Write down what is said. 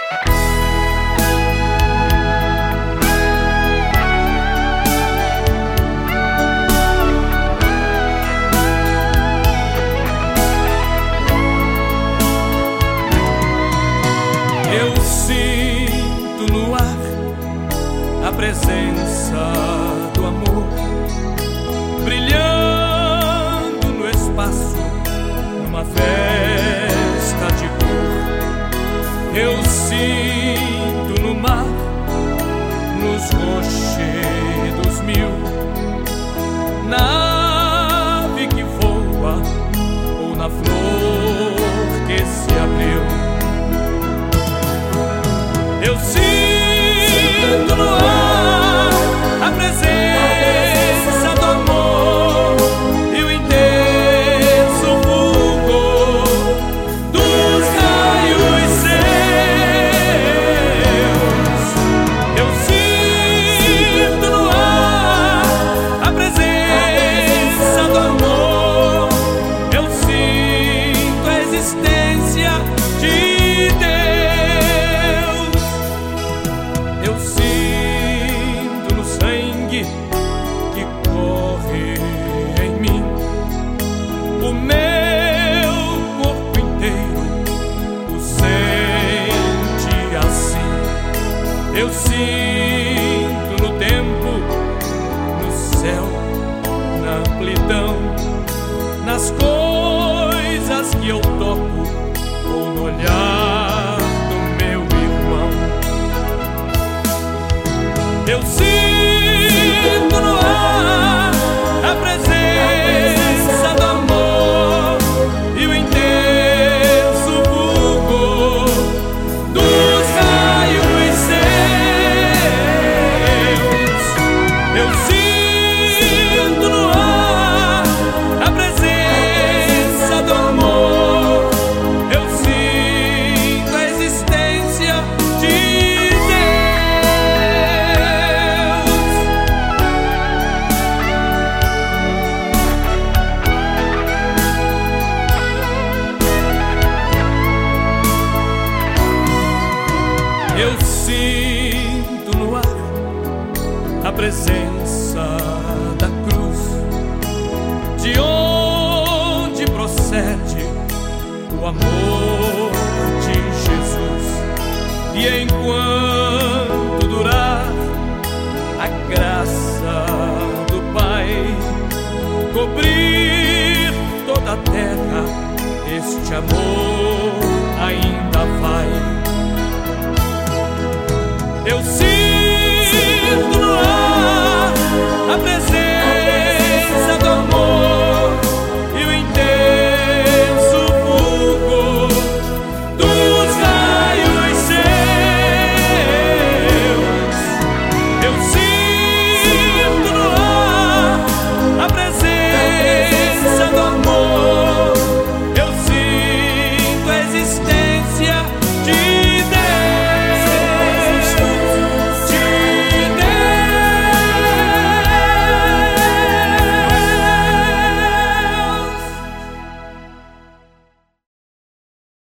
Eu sinto no ar a presença do amor, brilhando no espaço, numa festa de cor. Eu sinto no mar, nos rochedos mil, na ave que voa ou na flor que se abriu. Eu sinto no ar a presença do amor e o intenso fulgor dos raios seus. Eu sinto no ar a presença do amor, eu sinto a existência de Deus. Eu sinto no sangue que corre em mim, o meu corpo inteiro o sente assim. Eu sinto no tempo, no céu, na amplidão, nas coisas que eu toco ou no olhar do meu irmão. Eu sinto no ar a presença do amor e o intenso fulgor dos raios seus. Eu sinto no ar a presença do amor, eu sinto a existência de Eu sinto no ar a presença da cruz, de onde procede o amor de Jesus. E enquanto durar a graça do Pai cobrir toda a terra, este amor ainda vai. Eu